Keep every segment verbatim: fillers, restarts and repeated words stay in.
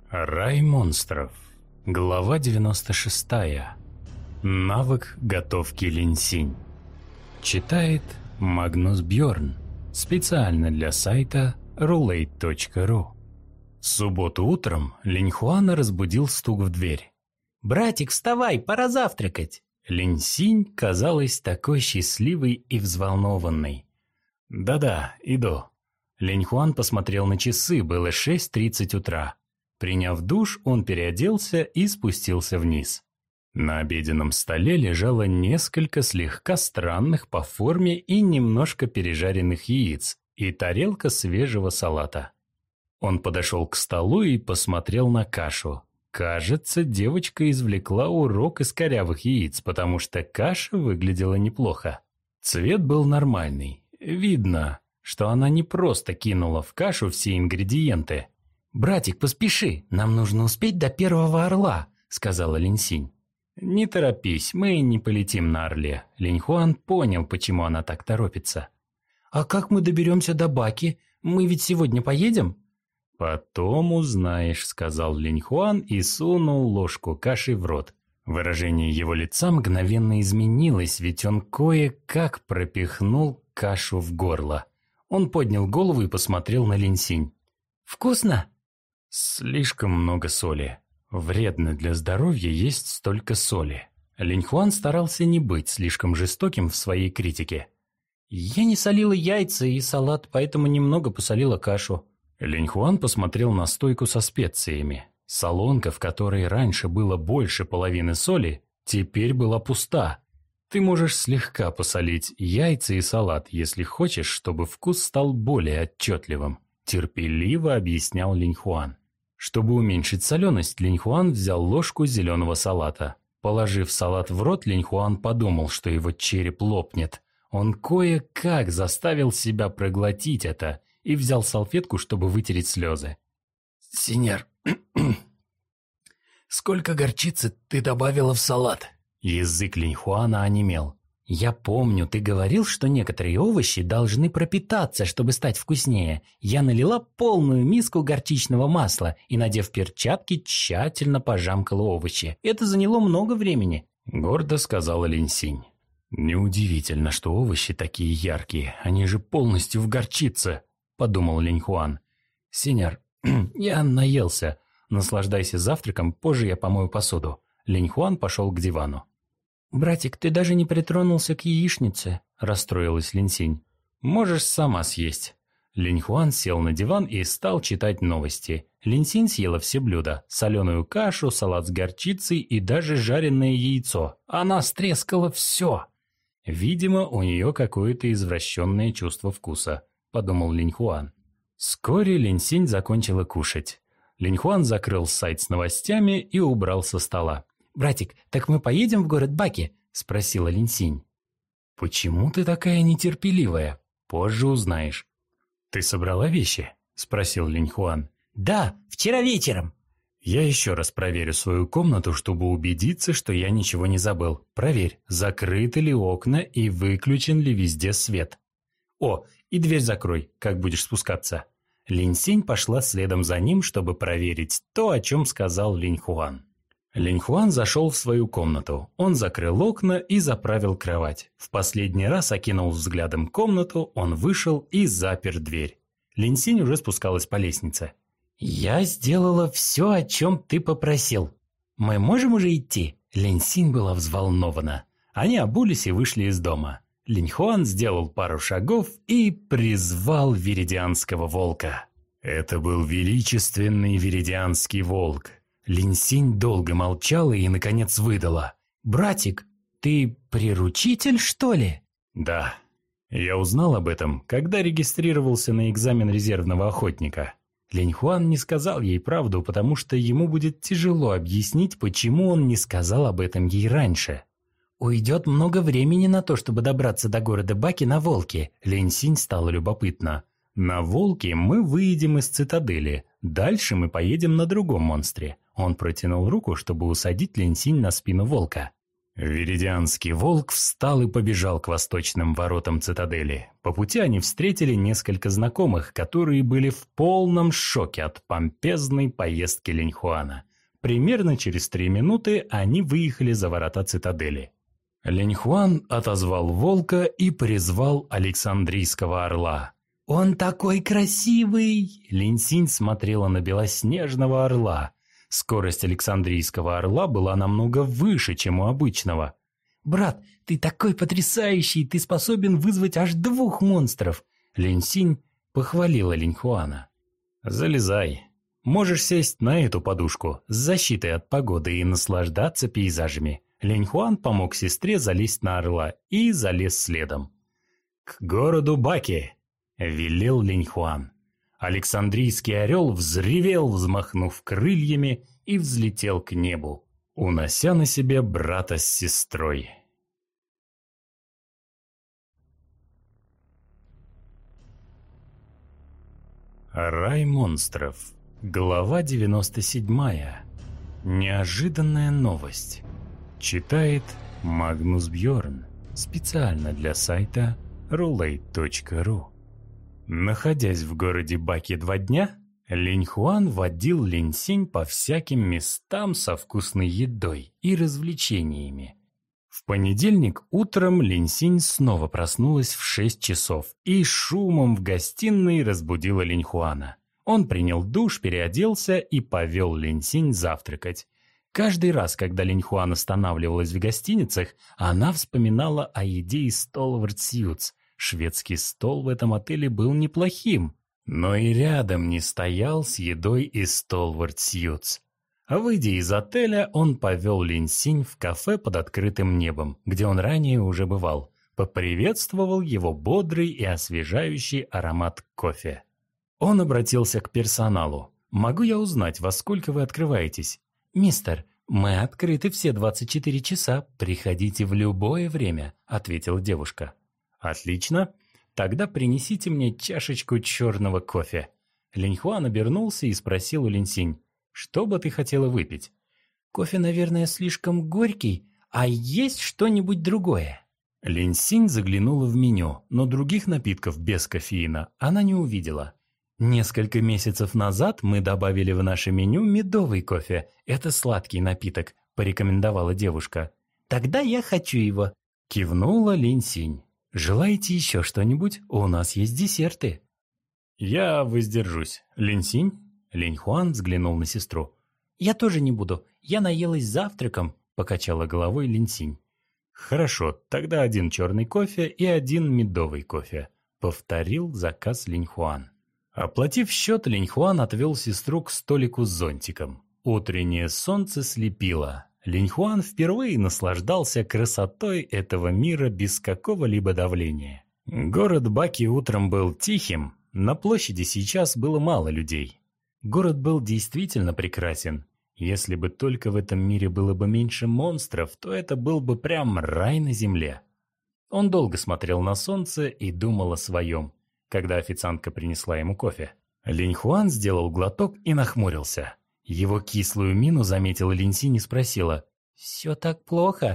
Рай монстров. Глава девяносто шестая. Навык готовки Линсинь. Читает Магнус Бьорн. Специально для сайта рулейт точка ру. В субботу утром Линьхуана разбудил стук в дверь. «Братик, вставай, пора завтракать!» Линсинь казалась такой счастливой и взволнованной. «Да-да, иду». Линьхуан посмотрел на часы, было шесть тридцать утра. Приняв душ, он переоделся и спустился вниз. На обеденном столе лежало несколько слегка странных по форме и немножко пережаренных яиц и тарелка свежего салата. Он подошел к столу и посмотрел на кашу. Кажется, девочка извлекла урок из корявых яиц, потому что каша выглядела неплохо. Цвет был нормальный. Видно, что она не просто кинула в кашу все ингредиенты. «Братик, поспеши, нам нужно успеть до первого орла», — сказала Линсинь. «Не торопись, мы не полетим на орле». Линьхуан понял, почему она так торопится. «А как мы доберемся до Баки? Мы ведь сегодня поедем?» «Потом узнаешь», — сказал Линьхуан и сунул ложку каши в рот. Выражение его лица мгновенно изменилось, ведь он кое-как пропихнул кашу в горло. Он поднял голову и посмотрел на Линсинь. «Вкусно?» «Слишком много соли. Вредно для здоровья есть столько соли». Линьхуан старался не быть слишком жестоким в своей критике. «Я не солила яйца и салат, поэтому немного посолила кашу». Линьхуан посмотрел на стойку со специями. Солонка, в которой раньше было больше половины соли, теперь была пуста. Ты можешь слегка посолить яйца и салат, если хочешь, чтобы вкус стал более отчетливым, терпеливо объяснял Линьхуан. Чтобы уменьшить соленость, Линьхуан взял ложку зеленого салата. Положив салат в рот, Линьхуан подумал, что его череп лопнет. Он кое-как заставил себя проглотить это и взял салфетку, чтобы вытереть слезы. «Синьор, сколько горчицы ты добавила в салат?» Язык Линьхуана онемел. «Я помню, ты говорил, что некоторые овощи должны пропитаться, чтобы стать вкуснее. Я налила полную миску горчичного масла и, надев перчатки, тщательно пожамкала овощи. Это заняло много времени», — гордо сказала Линсинь. «Неудивительно, что овощи такие яркие, они же полностью в горчице», — подумал Линьхуан. «Синьор, я наелся. Наслаждайся завтраком, позже я помою посуду». Линьхуан пошел к дивану. «Братик, ты даже не притронулся к яичнице», – расстроилась Линсинь. «Можешь сама съесть». Линьхуан сел на диван и стал читать новости. Линсинь съела все блюда – соленую кашу, салат с горчицей и даже жареное яйцо. Она стрескала все. «Видимо, у нее какое-то извращенное чувство вкуса», – подумал Линьхуан. Вскоре Линсинь закончила кушать. Линьхуан закрыл сайт с новостями и убрал со стола. «Братик, так мы поедем в город Баки?» – спросила Линсинь. «Почему ты такая нетерпеливая? Позже узнаешь». «Ты собрала вещи?» – спросил Линьхуан. «Да, вчера вечером». «Я еще раз проверю свою комнату, чтобы убедиться, что я ничего не забыл. Проверь, закрыты ли окна и выключен ли везде свет. О, и дверь закрой, как будешь спускаться». Линсинь пошла следом за ним, чтобы проверить то, о чем сказал Линьхуан. Линьхуан зашел в свою комнату. Он закрыл окна и заправил кровать. В последний раз окинул взглядом комнату, он вышел и запер дверь. Линсинь уже спускалась по лестнице. «Я сделала все, о чем ты попросил. Мы можем уже идти?» Линсинь была взволнована. Они обулись и вышли из дома. Линьхуан сделал пару шагов и призвал Виридианского волка. Это был величественный Виридианский волк. Линсинь долго молчала и, наконец, выдала. «Братик, ты приручитель, что ли?» «Да. Я узнал об этом, когда регистрировался на экзамен резервного охотника». Линьхуан не сказал ей правду, потому что ему будет тяжело объяснить, почему он не сказал об этом ей раньше. «Уйдет много времени на то, чтобы добраться до города Баки на волке». Линсинь стало любопытно. «На волке мы выйдем из цитадели. Дальше мы поедем на другом монстре». Он протянул руку, чтобы усадить Линсинь на спину волка. Веридианский волк встал и побежал к восточным воротам цитадели. По пути они встретили несколько знакомых, которые были в полном шоке от помпезной поездки Линьхуана. Примерно через три минуты они выехали за ворота цитадели. Линьхуан отозвал волка и призвал Александрийского орла. «Он такой красивый!» Линьсинь смотрела на белоснежного орла. Скорость Александрийского орла была намного выше, чем у обычного. «Брат, ты такой потрясающий, ты способен вызвать аж двух монстров!» Линьсинь похвалила Линьхуана. «Залезай. Можешь сесть на эту подушку с защитой от погоды и наслаждаться пейзажами». Линьхуан помог сестре залезть на орла и залез следом. «К городу Баки!» – велел Линьхуан. Александрийский орел взревел, взмахнув крыльями, и взлетел к небу, унося на себе брата с сестрой. Рай монстров. Глава девяносто седьмая. Неожиданная новость. Читает Магнус Бьорн. Специально для сайта рулейт точка ру. Находясь в городе Баки два дня, Линьхуан водил Линьсинь по всяким местам со вкусной едой и развлечениями. В понедельник утром Линьсинь снова проснулась в шесть часов и шумом в гостиной разбудила Линьхуана. Он принял душ, переоделся и повел Линьсинь завтракать. Каждый раз, когда Линьхуан останавливалась в гостиницах, она вспоминала о еде из Столвард Сьюз. Шведский стол в этом отеле был неплохим, но и рядом не стоял с едой из Столвард Сьюз. Выйдя из отеля, он повел Линьсинь в кафе под открытым небом, где он ранее уже бывал. Поприветствовал его бодрый и освежающий аромат кофе. Он обратился к персоналу. «Могу я узнать, во сколько вы открываетесь?» «Мистер, мы открыты все двадцать четыре часа. Приходите в любое время», — ответила девушка. «Отлично. Тогда принесите мне чашечку черного кофе». Линьхуан обернулся и спросил у Линьсинь: «Что бы ты хотела выпить?» «Кофе, наверное, слишком горький. А есть что-нибудь другое?» Линьсинь заглянула в меню, но других напитков без кофеина она не увидела. «Несколько месяцев назад мы добавили в наше меню медовый кофе. Это сладкий напиток», – порекомендовала девушка. «Тогда я хочу его», – кивнула Линьсинь. «Желаете еще что-нибудь? У нас есть десерты». «Я воздержусь. Линьсинь?» Линьхуан взглянул на сестру. «Я тоже не буду. Я наелась завтраком», – покачала головой Линьсинь. «Хорошо, тогда один черный кофе и один медовый кофе», – повторил заказ Линьхуан. Оплатив счет, Линьхуан отвел сестру к столику с зонтиком. Утреннее солнце слепило. Линьхуан впервые наслаждался красотой этого мира без какого-либо давления. Город Баки утром был тихим, на площади сейчас было мало людей. Город был действительно прекрасен. Если бы только в этом мире было бы меньше монстров, то это был бы прям рай на земле. Он долго смотрел на солнце и думал о своем, когда официантка принесла ему кофе. Линьхуан сделал глоток и нахмурился. Его кислую мину заметила Линьсинь и спросила: «Все так плохо?»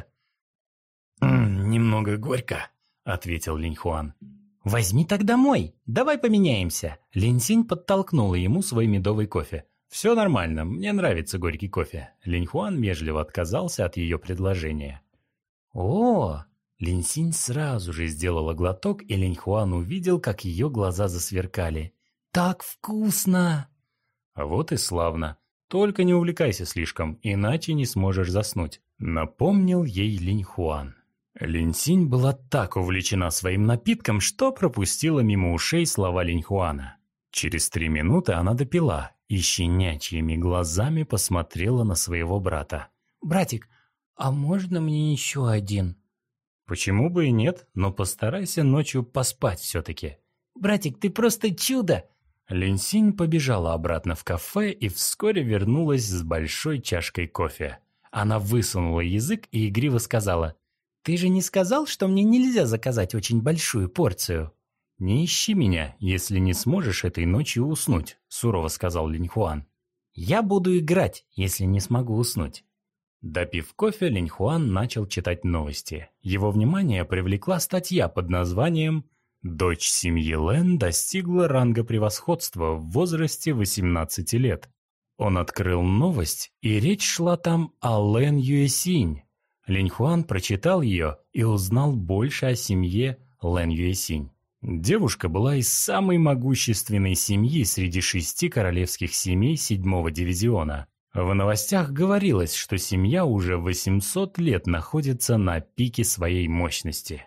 «М-м, «Немного горько», — ответил Линьхуан. «Возьми тогда мой, давай поменяемся». Линьсинь подтолкнула ему свой медовый кофе. «Все нормально, мне нравится горький кофе». Линьхуан вежливо отказался от ее предложения. «О!» Линьсинь сразу же сделала глоток, и Линьхуан увидел, как ее глаза засверкали. «Так вкусно!» «Вот и славно. Только не увлекайся слишком, иначе не сможешь заснуть», — напомнил ей Линьхуан. Линьсинь была так увлечена своим напитком, что пропустила мимо ушей слова Линьхуана. Через три минуты она допила и щенячьими глазами посмотрела на своего брата. «Братик, а можно мне еще один?» «Почему бы и нет, но постарайся ночью поспать все-таки». «Братик, ты просто чудо!» Линьсинь побежала обратно в кафе и вскоре вернулась с большой чашкой кофе. Она высунула язык и игриво сказала: «Ты же не сказал, что мне нельзя заказать очень большую порцию?» «Не ищи меня, если не сможешь этой ночью уснуть», — сурово сказал Линьхуан. «Я буду играть, если не смогу уснуть». Допив кофе, Линьхуан начал читать новости. Его внимание привлекла статья под названием «Дочь семьи Лэн достигла ранга превосходства в возрасте восемнадцати лет». Он открыл новость, и речь шла там о Лэн Юэсинь. Линьхуан прочитал ее и узнал больше о семье Лэн Юэсинь. Девушка была из самой могущественной семьи среди шести королевских семей седьмого дивизиона. В новостях говорилось, что семья уже восемьсот лет находится на пике своей мощности.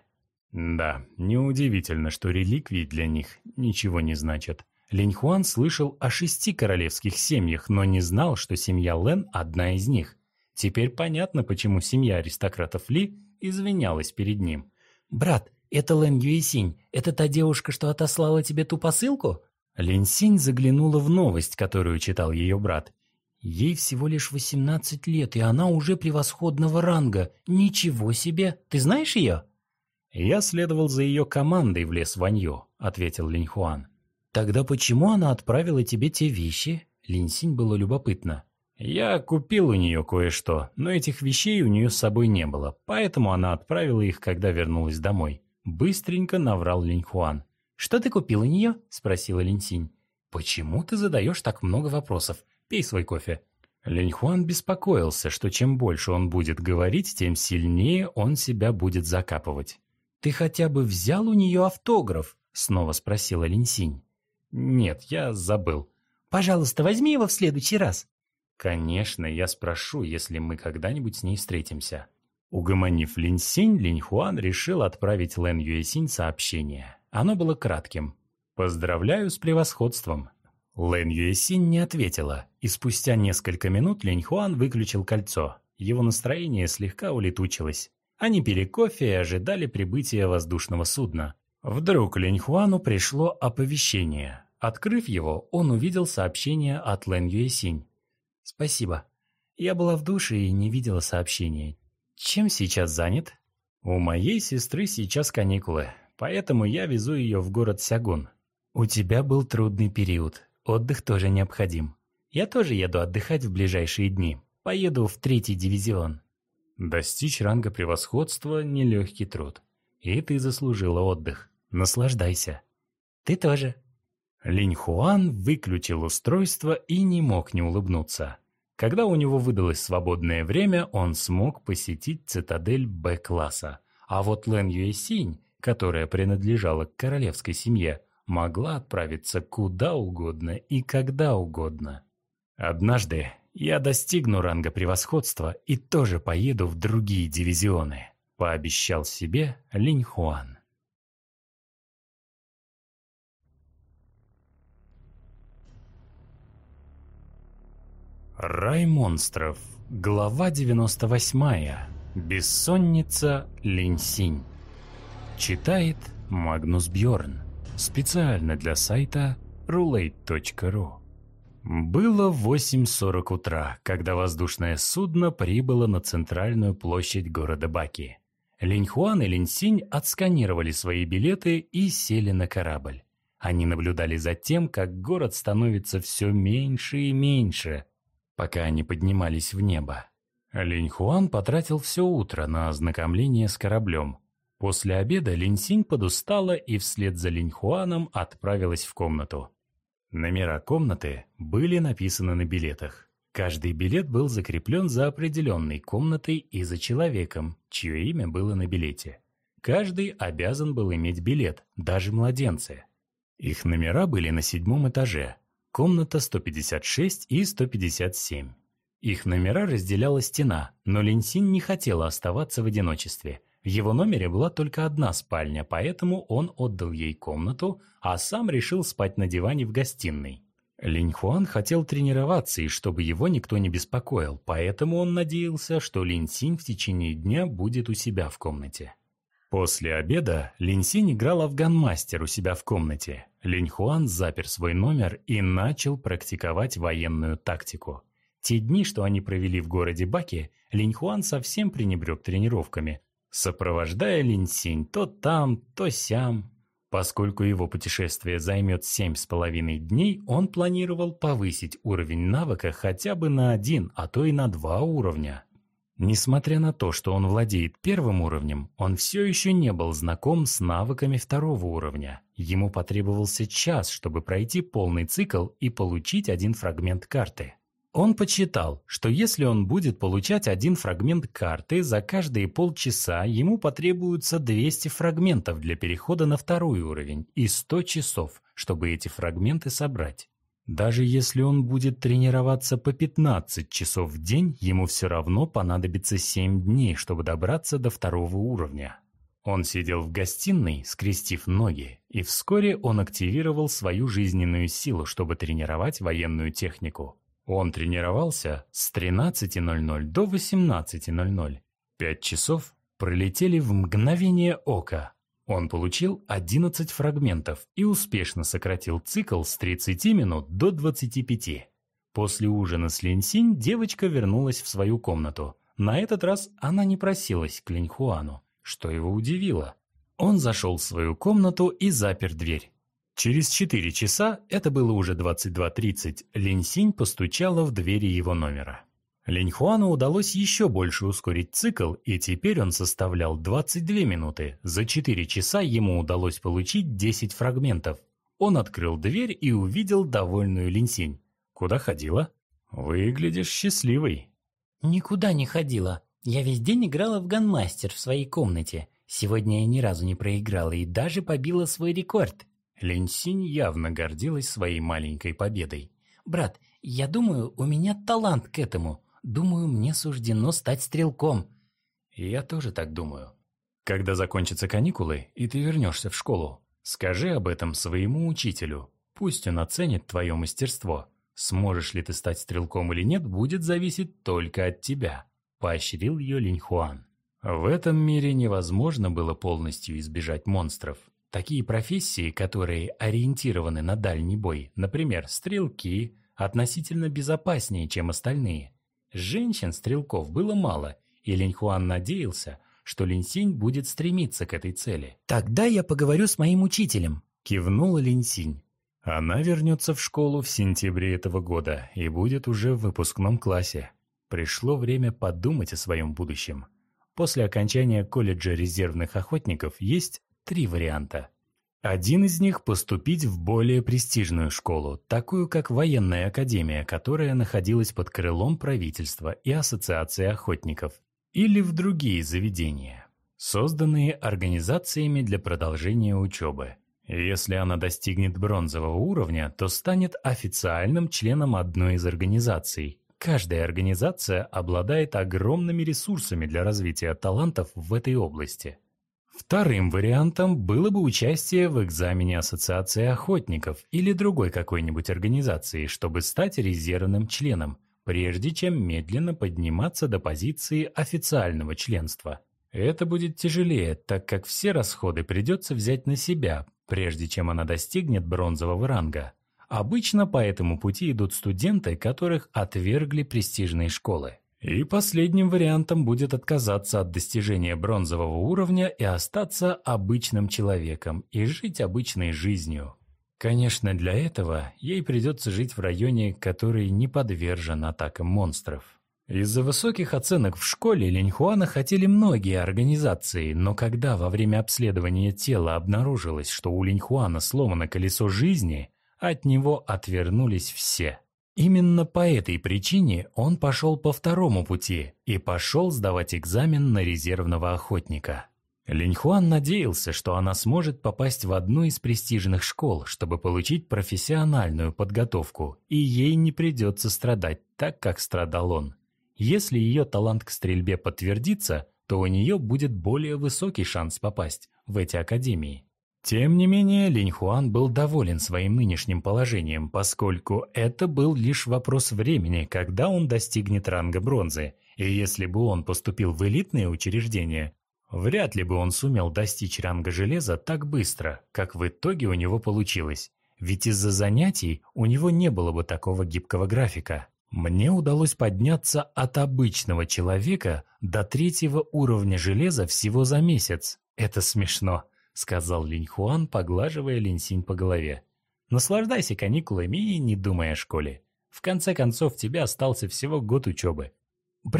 Да, неудивительно, что реликвии для них ничего не значат. Линьхуан слышал о шести королевских семьях, но не знал, что семья Лэн одна из них. Теперь понятно, почему семья аристократов Ли извинялась перед ним. «Брат, это Лэн Юэсинь. Это та девушка, что отослала тебе ту посылку?» Линьсинь заглянула в новость, которую читал ее брат. «Ей всего лишь восемнадцать лет, и она уже превосходного ранга. Ничего себе! Ты знаешь ее?» «Я следовал за ее командой в лес Ваньё», — ответил Линьхуан. «Тогда почему она отправила тебе те вещи?» Линьсинь было любопытно. «Я купил у нее кое-что, но этих вещей у нее с собой не было, поэтому она отправила их, когда вернулась домой». Быстренько наврал Линьхуан. «Что ты купил у нее?» — спросила Линьсинь. «Почему ты задаешь так много вопросов? Пей свой кофе». Линьхуан беспокоился, что чем больше он будет говорить, тем сильнее он себя будет закапывать. «Ты хотя бы взял у нее автограф?» — снова спросила Линьсинь. «Нет, я забыл». «Пожалуйста, возьми его в следующий раз». «Конечно, я спрошу, если мы когда-нибудь с ней встретимся». Угомонив Линьсинь, Линьхуан решил отправить Лэн Юэсинь сообщение. Оно было кратким. «Поздравляю с превосходством». Лэн Юэсинь не ответила, и спустя несколько минут Линьхуан выключил кольцо. Его настроение слегка улетучилось. Они пили кофе и ожидали прибытия воздушного судна. Вдруг Линьхуану пришло оповещение. Открыв его, он увидел сообщение от Лэн Юэсинь. «Спасибо. Я была в душе и не видела сообщения. Чем сейчас занят?» «У моей сестры сейчас каникулы, поэтому я везу ее в город Сягун». «У тебя был трудный период. Отдых тоже необходим. Я тоже еду отдыхать в ближайшие дни. Поеду в третий дивизион». «Достичь ранга превосходства – нелегкий труд. И ты заслужила отдых. Наслаждайся». «Ты тоже». Линьхуан выключил устройство и не мог не улыбнуться. Когда у него выдалось свободное время, он смог посетить цитадель Б-класса. А вот Лэн Юэсинь, которая принадлежала к королевской семье, могла отправиться куда угодно и когда угодно. «Однажды я достигну ранга превосходства и тоже поеду в другие дивизионы», – пообещал себе Линьхуан. Рай монстров. Глава девяносто восьмая. Бессонница Линьсинь. Читает Магнус Бьорн. Специально для сайта рулейт точка ру. Было восемь сорок утра, когда воздушное судно прибыло на центральную площадь города Баки. Линьхуан и Линьсинь отсканировали свои билеты и сели на корабль. Они наблюдали за тем, как город становится все меньше и меньше, пока они поднимались в небо. Линьхуан потратил все утро на ознакомление с кораблем. После обеда Линьсинь подустала и вслед за Линьхуаном отправилась в комнату. Номера комнаты были написаны на билетах. Каждый билет был закреплен за определенной комнатой и за человеком, чье имя было на билете. Каждый обязан был иметь билет, даже младенцы. Их номера были на седьмом этаже. Комната сто пятьдесят шесть и сто пятьдесят семь. Их номера разделяла стена, но Линьсинь не хотела оставаться в одиночестве. В его номере была только одна спальня, поэтому он отдал ей комнату, а сам решил спать на диване в гостиной. Линьхуан хотел тренироваться и чтобы его никто не беспокоил, поэтому он надеялся, что Линьсинь в течение дня будет у себя в комнате. После обеда Линьсинь играла в ганмастер у себя в комнате. Линьхуан запер свой номер и начал практиковать военную тактику. Те дни, что они провели в городе Баки, Линьхуан совсем пренебрег тренировками, сопровождая Линьсинь то там, то сям. Поскольку его путешествие займет семь с половиной дней, он планировал повысить уровень навыка хотя бы на один, а то и на два уровня. Несмотря на то, что он владеет первым уровнем, он все еще не был знаком с навыками второго уровня. Ему потребовался час, чтобы пройти полный цикл и получить один фрагмент карты. Он подсчитал, что если он будет получать один фрагмент карты за каждые полчаса, ему потребуется двести фрагментов для перехода на второй уровень и сто часов, чтобы эти фрагменты собрать. Даже если он будет тренироваться по пятнадцать часов в день, ему все равно понадобится семь дней, чтобы добраться до второго уровня. Он сидел в гостиной, скрестив ноги, и вскоре он активировал свою жизненную силу, чтобы тренировать военную технику. Он тренировался с тринадцати ноль-ноль до восемнадцати ноль-ноль. Пять часов пролетели в мгновение ока. Он получил одиннадцать фрагментов и успешно сократил цикл с тридцати минут до двадцати пяти. После ужина с Линьсинь девочка вернулась в свою комнату. На этот раз она не просилась к Линьхуану, что его удивило. Он зашел в свою комнату и запер дверь. Через четыре часа, это было уже двадцать два тридцать, Линьсинь постучала в двери его номера. Линьхуану удалось еще больше ускорить цикл, и теперь он составлял двадцать две минуты. За четыре часа ему удалось получить десять фрагментов. Он открыл дверь и увидел довольную Линьсинь. «Куда ходила?» «Выглядишь счастливой». «Никуда не ходила. Я весь день играла в Ганмастер в своей комнате. Сегодня я ни разу не проиграла и даже побила свой рекорд». Линьсинь явно гордилась своей маленькой победой. «Брат, я думаю, у меня талант к этому. Думаю, мне суждено стать стрелком». «Я тоже так думаю. Когда закончатся каникулы, и ты вернешься в школу, скажи об этом своему учителю. Пусть он оценит твое мастерство. Сможешь ли ты стать стрелком или нет, будет зависеть только от тебя», – поощрил ее Линьхуан. В этом мире невозможно было полностью избежать монстров. Такие профессии, которые ориентированы на дальний бой, например, стрелки, относительно безопаснее, чем остальные. Женщин-стрелков было мало, и Линьхуан надеялся, что Линьсинь будет стремиться к этой цели. «Тогда я поговорю с моим учителем», – кивнула Линьсинь. Она вернется в школу в сентябре этого года и будет уже в выпускном классе. Пришло время подумать о своем будущем. После окончания колледжа резервных охотников есть три варианта. Один из них – поступить в более престижную школу, такую как военная академия, которая находилась под крылом правительства и ассоциации охотников, или в другие заведения, созданные организациями для продолжения учебы. Если она достигнет бронзового уровня, то станет официальным членом одной из организаций. Каждая организация обладает огромными ресурсами для развития талантов в этой области. Вторым вариантом было бы участие в экзамене Ассоциации охотников или другой какой-нибудь организации, чтобы стать резервным членом, прежде чем медленно подниматься до позиции официального членства. Это будет тяжелее, так как все расходы придется взять на себя, прежде чем она достигнет бронзового ранга. Обычно по этому пути идут студенты, которых отвергли престижные школы. И последним вариантом будет отказаться от достижения бронзового уровня и остаться обычным человеком и жить обычной жизнью. Конечно, для этого ей придется жить в районе, который не подвержен атакам монстров. Из-за высоких оценок в школе Линьхуана хотели многие организации, но когда во время обследования тела обнаружилось, что у Линьхуана сломано колесо жизни, от него отвернулись все. Именно по этой причине он пошел по второму пути и пошел сдавать экзамен на резервного охотника. Линьхуан надеялся, что она сможет попасть в одну из престижных школ, чтобы получить профессиональную подготовку, и ей не придется страдать так, как страдал он. Если ее талант к стрельбе подтвердится, то у нее будет более высокий шанс попасть в эти академии. Тем не менее, Линьхуан был доволен своим нынешним положением, поскольку это был лишь вопрос времени, когда он достигнет ранга бронзы, и если бы он поступил в элитные учреждения, вряд ли бы он сумел достичь ранга железа так быстро, как в итоге у него получилось, ведь из-за занятий у него не было бы такого гибкого графика. Мне удалось подняться от обычного человека до третьего уровня железа всего за месяц. Это смешно, сказал Линьхуан, поглаживая Линьсинь по голове. Наслаждайся каникулами и не думай о школе. В конце концов, тебе остался всего год учебы. Брат,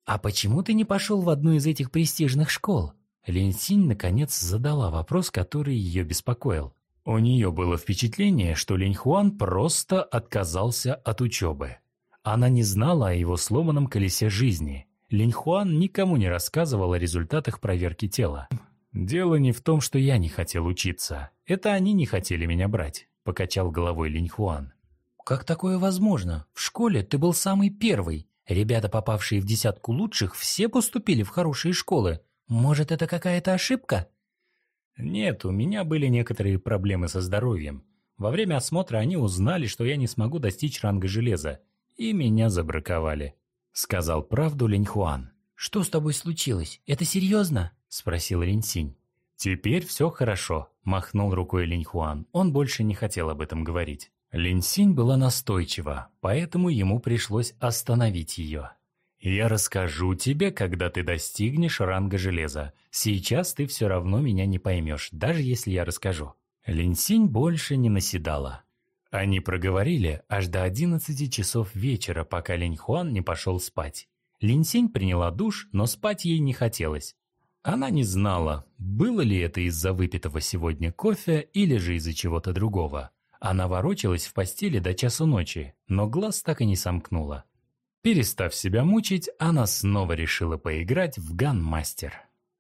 «А почему ты не пошел в одну из этих престижных школ?» Линсинь наконец задала вопрос, который ее беспокоил. У нее было впечатление, что Линьхуан просто отказался от учебы. Она не знала о его сломанном колесе жизни. Линьхуан никому не рассказывал о результатах проверки тела. «Дело не в том, что я не хотел учиться. Это они не хотели меня брать», – покачал головой Линьхуан. «Как такое возможно? В школе ты был самый первый. Ребята, попавшие в десятку лучших, все поступили в хорошие школы. Может, это какая-то ошибка?» «Нет, у меня были некоторые проблемы со здоровьем. Во время осмотра они узнали, что я не смогу достичь ранга железа, и меня забраковали», — сказал правду Линьхуан. «Что с тобой случилось? Это серьезно?» — спросил Линсинь. «Теперь все хорошо», — махнул рукой Линьхуан. Он больше не хотел об этом говорить. Линсинь была настойчива, поэтому ему пришлось остановить ее. «Я расскажу тебе, когда ты достигнешь ранга железа. Сейчас ты все равно меня не поймешь, даже если я расскажу». Линсинь больше не наседала. Они проговорили аж до одиннадцати часов вечера, пока Линьхуан не пошел спать. Линсинь приняла душ, но спать ей не хотелось. Она не знала, было ли это из-за выпитого сегодня кофе или же из-за чего-то другого. Она ворочалась в постели до часу ночи, но глаз так и не сомкнула. Перестав себя мучить, она снова решила поиграть в Ганмастер.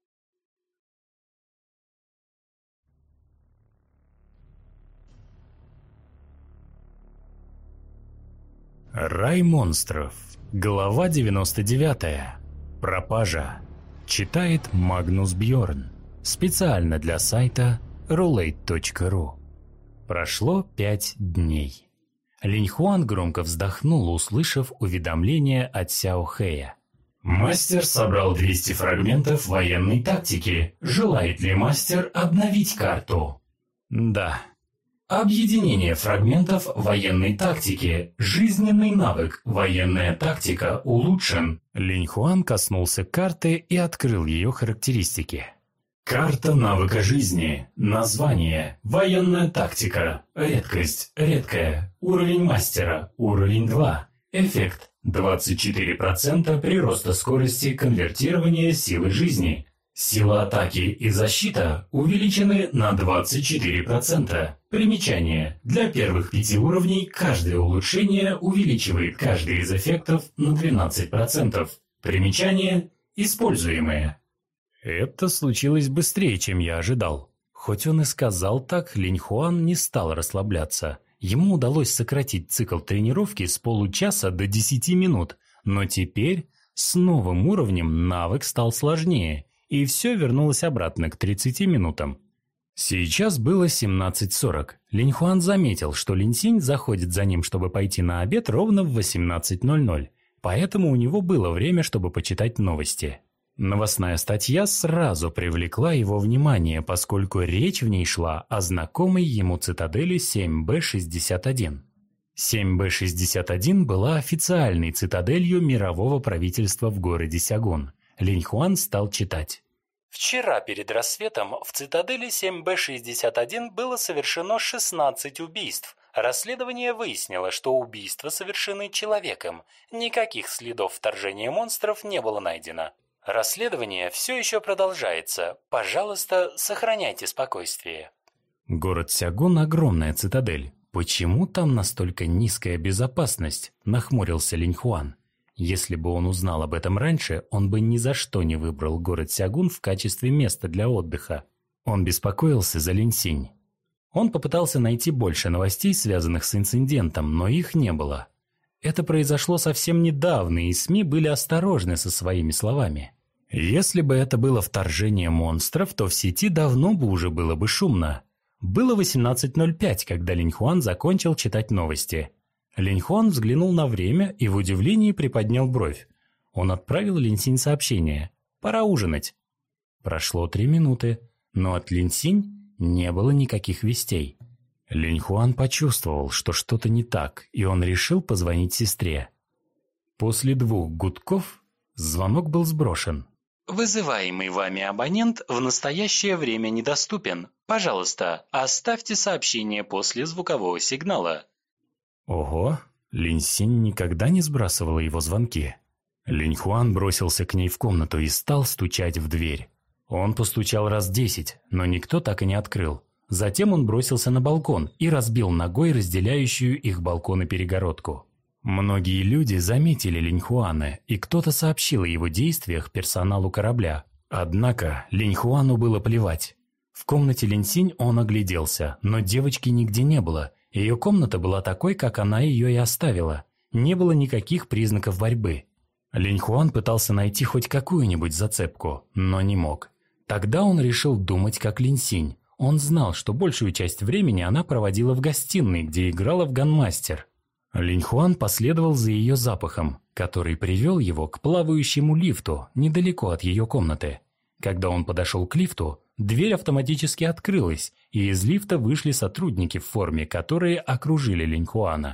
Рай монстров. Глава девяносто девятая. Пропажа. Читает Магнус Бьорн. Специально для сайта рулейт точка ру. Прошло пять дней. Линьхуан громко вздохнул, услышав уведомление от Сяо Хэя. «Мастер собрал двести фрагментов военной тактики. Желает ли мастер обновить карту?» «Да». «Объединение фрагментов военной тактики. Жизненный навык. Военная тактика улучшен». Линьхуан коснулся карты и открыл ее характеристики. Карта навыка жизни. Название. Военная тактика. Редкость. Редкая. Уровень мастера. Уровень два. Эффект. двадцать четыре процента прироста скорости конвертирования силы жизни. Сила атаки и защита увеличены на двадцать четыре процента. Примечание. Для первых пяти уровней каждое улучшение увеличивает каждый из эффектов на двенадцать процентов. Примечание. Используемое. Это случилось быстрее, чем я ожидал. Хоть он и сказал так, Линьхуан не стал расслабляться. Ему удалось сократить цикл тренировки с получаса до десяти минут, но теперь с новым уровнем навык стал сложнее, и все вернулось обратно к тридцати минутам. Сейчас было семнадцать сорок. Линьхуан заметил, что Линсинь заходит за ним, чтобы пойти на обед ровно в восемнадцать ноль ноль, поэтому у него было время, чтобы почитать новости. Новостная статья сразу привлекла его внимание, поскольку речь в ней шла о знакомой ему цитадели семь бэ шестьдесят один. семь бэ шестьдесят один была официальной цитаделью мирового правительства в городе Сягун. Линьхуан стал читать. Вчера перед рассветом в цитадели семь бэ шестьдесят один было совершено шестнадцать убийств. Расследование выяснило, что убийства совершены человеком. Никаких следов вторжения монстров не было найдено. Расследование все еще продолжается. Пожалуйста, сохраняйте спокойствие. Город Сягун – огромная цитадель. Почему там настолько низкая безопасность? Нахмурился Линьхуан. Если бы он узнал об этом раньше, он бы ни за что не выбрал город Сягун в качестве места для отдыха. Он беспокоился за Линсинь. Он попытался найти больше новостей, связанных с инцидентом, но их не было. Это произошло совсем недавно, и СМИ были осторожны со своими словами. Если бы это было вторжение монстров, то в сети давно бы уже было бы шумно. Было восемнадцать ноль пять, когда Линьхуан закончил читать новости. Линьхуан взглянул на время и в удивлении приподнял бровь. Он отправил Линсинь сообщение. «Пора ужинать». Прошло три минуты, но от Линсинь не было никаких вестей. Линьхуан почувствовал, что что-то не так, и он решил позвонить сестре. После двух гудков звонок был сброшен. «Вызываемый вами абонент в настоящее время недоступен. Пожалуйста, оставьте сообщение после звукового сигнала». Ого, Линсинь никогда не сбрасывала его звонки. Линьхуан бросился к ней в комнату и стал стучать в дверь. Он постучал раз десять, но никто так и не открыл. Затем он бросился на балкон и разбил ногой разделяющую их балконы перегородку. Многие люди заметили Линьхуана, и кто-то сообщил о его действиях персоналу корабля. Однако Линьхуану было плевать. В комнате Линьсинь он огляделся, но девочки нигде не было. Ее комната была такой, как она ее и оставила. Не было никаких признаков борьбы. Линьхуан пытался найти хоть какую-нибудь зацепку, но не мог. Тогда он решил думать как Линьсинь. Он знал, что большую часть времени она проводила в гостиной, где играла в ганмастер. Линьхуан последовал за ее запахом, который привел его к плавающему лифту недалеко от ее комнаты. Когда он подошел к лифту, дверь автоматически открылась, и из лифта вышли сотрудники в форме, которые окружили Линьхуана.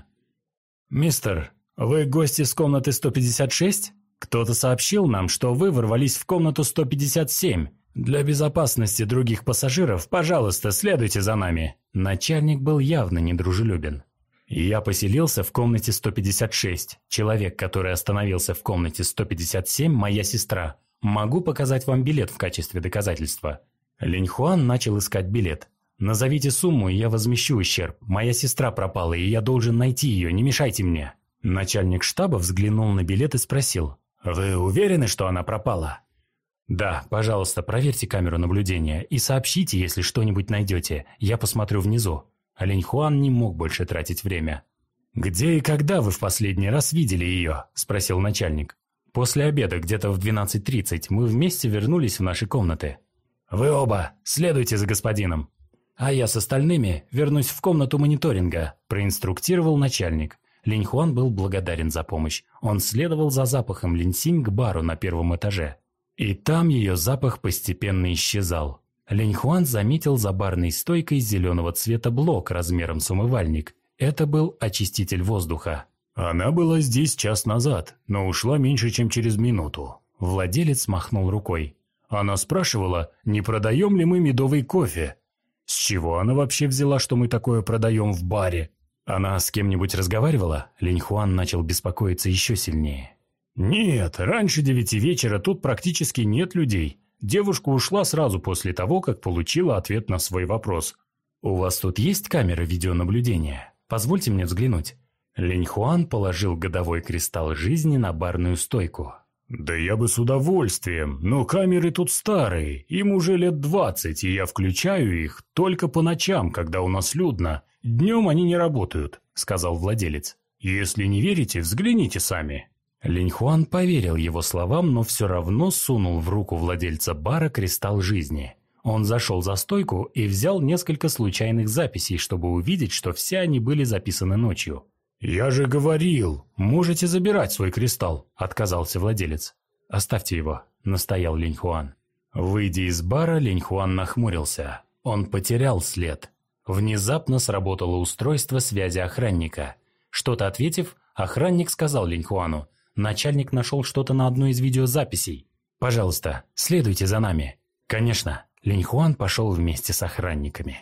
«Мистер, вы гости с комнаты сто пятьдесят шесть? Кто-то сообщил нам, что вы ворвались в комнату сто пятьдесят семь. Для безопасности других пассажиров, пожалуйста, следуйте за нами». Начальник был явно недружелюбен. «Я поселился в комнате сто пятьдесят шесть. Человек, который остановился в комнате сто пятьдесят семь, моя сестра. Могу показать вам билет в качестве доказательства». Линьхуан начал искать билет. «Назовите сумму, и я возмещу ущерб. Моя сестра пропала, и я должен найти ее, не мешайте мне». Начальник штаба взглянул на билет и спросил: «Вы уверены, что она пропала?» «Да, пожалуйста, проверьте камеру наблюдения и сообщите, если что-нибудь найдете. Я посмотрю внизу». А Линьхуан не мог больше тратить время. «Где и когда вы в последний раз видели ее?» – спросил начальник. «После обеда, где-то в двенадцать тридцать, мы вместе вернулись в наши комнаты». «Вы оба следуйте за господином». «А я с остальными вернусь в комнату мониторинга», – проинструктировал начальник. Линьхуан был благодарен за помощь. Он следовал за запахом Линьсинь к бару на первом этаже. И там ее запах постепенно исчезал. Линьхуан заметил за барной стойкой зеленого цвета блок размером с умывальник. Это был очиститель воздуха. «Она была здесь час назад, но ушла меньше, чем через минуту». Владелец махнул рукой. «Она спрашивала, не продаем ли мы медовый кофе. С чего она вообще взяла, что мы такое продаем в баре?» «Она с кем-нибудь разговаривала?» Линьхуан начал беспокоиться еще сильнее. «Нет, раньше девяти вечера тут практически нет людей. Девушка ушла сразу после того, как получила ответ на свой вопрос». «У вас тут есть камеры видеонаблюдения? Позвольте мне взглянуть». Линьхуан положил годовой кристалл жизни на барную стойку. «Да я бы с удовольствием, но камеры тут старые, им уже лет двадцать, и я включаю их только по ночам, когда у нас людно. Днем они не работают», — сказал владелец. «Если не верите, взгляните сами». Линьхуан поверил его словам, но все равно сунул в руку владельца бара кристалл жизни. Он зашел за стойку и взял несколько случайных записей, чтобы увидеть, что все они были записаны ночью. «Я же говорил, можете забирать свой кристалл», – отказался владелец. «Оставьте его», – настоял Линьхуан. Выйдя из бара, Линьхуан нахмурился. Он потерял след. Внезапно сработало устройство связи охранника. Что-то ответив, охранник сказал Линьхуану: «Начальник нашел что-то на одной из видеозаписей. Пожалуйста, следуйте за нами». Конечно, Линьхуан пошел вместе с охранниками.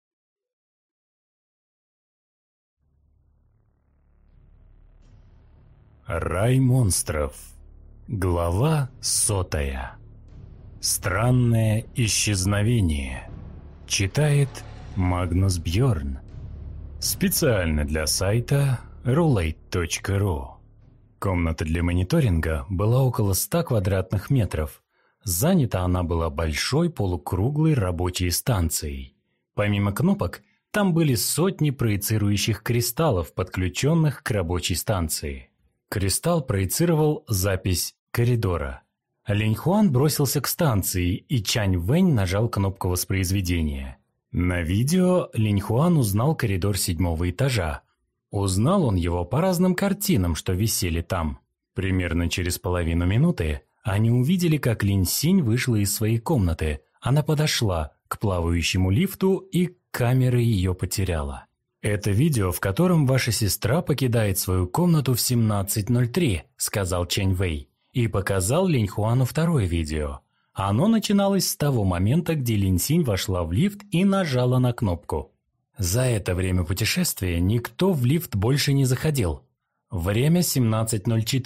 Рай монстров. Глава сотая. Странное исчезновение. Читает Магнус Бьорн. Специально для сайта рулейт точка ру. Комната для мониторинга была около ста квадратных метров. Занята она была большой полукруглой рабочей станцией. Помимо кнопок, там были сотни проецирующих кристаллов, подключенных к рабочей станции. Кристалл проецировал запись коридора. Линьхуан бросился к станции, и Чань Вэнь нажал кнопку воспроизведения. На видео Линьхуан узнал коридор седьмого этажа. Узнал он его по разным картинам, что висели там. Примерно через половину минуты они увидели, как Линьсинь вышла из своей комнаты. Она подошла к плавающему лифту, и камера ее потеряла. «Это видео, в котором ваша сестра покидает свою комнату в семнадцать ноль три», — сказал Чэнь Вэй, и показал Линьхуану второе видео. Оно начиналось с того момента, где Линьсинь вошла в лифт и нажала на кнопку. За это время путешествия никто в лифт больше не заходил. Время семнадцать ноль четыре.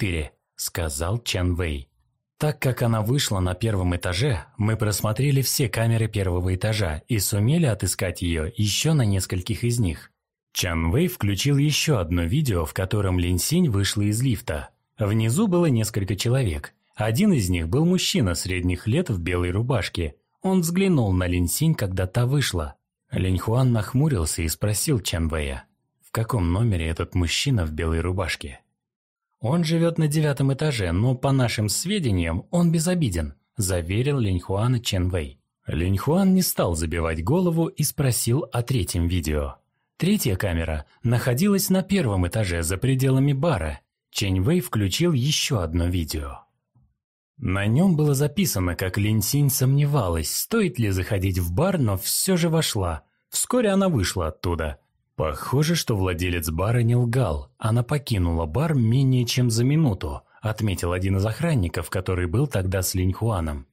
– сказал Чен Вэй. Так как она вышла на первом этаже, мы просмотрели все камеры первого этажа и сумели отыскать ее еще на нескольких из них. Чен Вэй включил еще одно видео, в котором Линь Синь вышла из лифта. Внизу было несколько человек. Один из них был мужчина средних лет в белой рубашке. Он взглянул на Линь Синь, когда та вышла. Линьхуан нахмурился и спросил Чен Вэя, в каком номере этот мужчина в белой рубашке. «Он живет на девятом этаже, но, по нашим сведениям, он безобиден», – заверил Линьхуана Чен Вэй. Линьхуан не стал забивать голову и спросил о третьем видео. Третья камера находилась на первом этаже за пределами бара. Чен Вэй включил еще одно видео. На нем было записано, как Линь Синь сомневалась, стоит ли заходить в бар, но все же вошла. Вскоре она вышла оттуда. Похоже, что владелец бара не лгал. Она покинула бар менее чем за минуту, отметил один из охранников, который был тогда с Линьхуаном.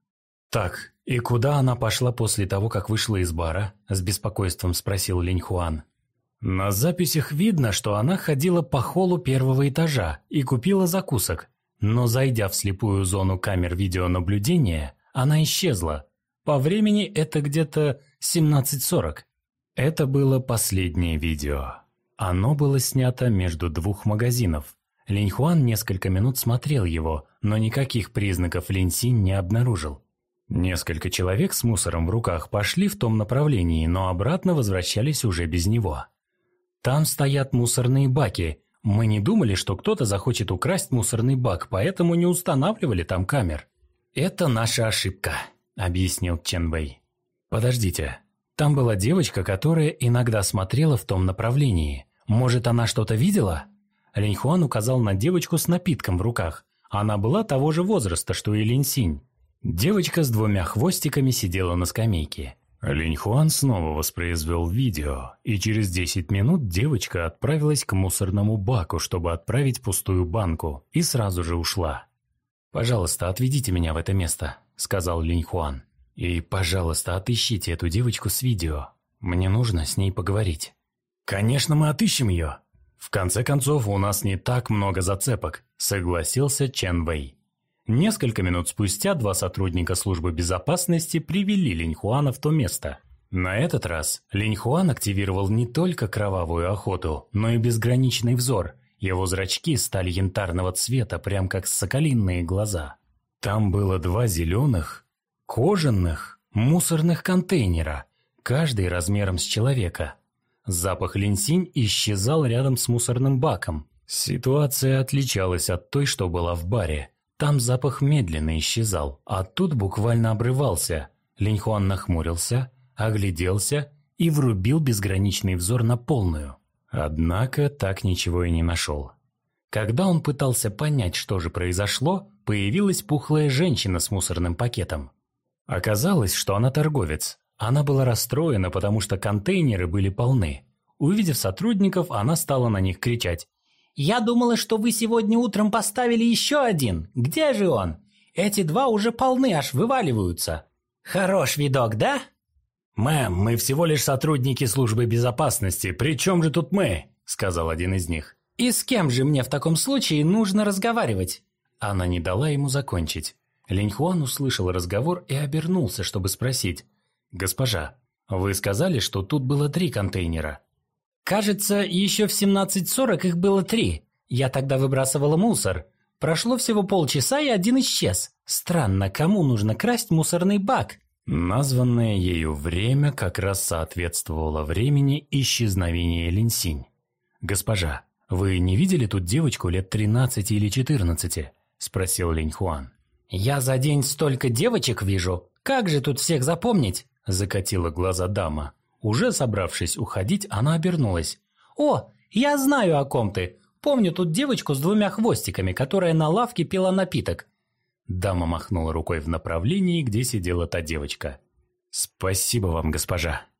«Так, и куда она пошла после того, как вышла из бара?» – с беспокойством спросил Линьхуан. «На записях видно, что она ходила по холлу первого этажа и купила закусок. Но, зайдя в слепую зону камер видеонаблюдения, она исчезла. По времени это где-то семнадцать сорок. Это было последнее видео. Оно было снято между двух магазинов. Линьхуан несколько минут смотрел его, но никаких признаков Линь Синь не обнаружил. Несколько человек с мусором в руках пошли в том направлении, но обратно возвращались уже без него. Там стоят мусорные баки. Мы не думали, что кто-то захочет украсть мусорный бак, поэтому не устанавливали там камер. «Это наша ошибка», – объяснил Чен Вэй. «Подождите. Там была девочка, которая иногда смотрела в том направлении. Может, она что-то видела?» Линьхуан указал на девочку с напитком в руках. Она была того же возраста, что и Линь Синь. Девочка с двумя хвостиками сидела на скамейке. Линьхуан снова воспроизвел видео, и через десять минут девочка отправилась к мусорному баку, чтобы отправить пустую банку, и сразу же ушла. «Пожалуйста, отведите меня в это место», – сказал Линьхуан. «И, пожалуйста, отыщите эту девочку с видео. Мне нужно с ней поговорить». «Конечно, мы отыщем ее. В конце концов, у нас не так много зацепок», – согласился Чен Вэй. Несколько минут спустя два сотрудника службы безопасности привели Линьхуана в то место. На этот раз Линьхуан активировал не только кровавую охоту, но и безграничный взор. Его зрачки стали янтарного цвета, прям как соколиные глаза. Там было два зеленых, кожаных, мусорных контейнера, каждый размером с человека. Запах Линь Синь исчезал рядом с мусорным баком. Ситуация отличалась от той, что была в баре. Там запах медленно исчезал, а тут буквально обрывался. Линьхуан нахмурился, огляделся и врубил безграничный взор на полную. Однако так ничего и не нашел. Когда он пытался понять, что же произошло, появилась пухлая женщина с мусорным пакетом. Оказалось, что она торговец. Она была расстроена, потому что контейнеры были полны. Увидев сотрудников, она стала на них кричать. «Я думала, что вы сегодня утром поставили еще один. Где же он? Эти два уже полны, аж вываливаются. Хорош видок, да?» «Мэм, мы всего лишь сотрудники службы безопасности. При чем же тут мы?» – сказал один из них. «И с кем же мне в таком случае нужно разговаривать?» Она не дала ему закончить. Линьхуан услышал разговор и обернулся, чтобы спросить. «Госпожа, вы сказали, что тут было три контейнера?» «Кажется, еще в семнадцать сорок их было три. Я тогда выбрасывала мусор. Прошло всего полчаса, и один исчез. Странно, кому нужно красть мусорный бак?» Названное ею время как раз соответствовало времени исчезновения Линь Синь. «Госпожа, вы не видели тут девочку лет тринадцати или четырнадцати?» – спросил Линьхуан. «Я за день столько девочек вижу. Как же тут всех запомнить?» – закатила глаза дама. Уже собравшись уходить, она обернулась. «О, я знаю, о ком ты. Помню тут девочку с двумя хвостиками, которая на лавке пила напиток». Дама махнула рукой в направлении, где сидела та девочка. «Спасибо вам, госпожа».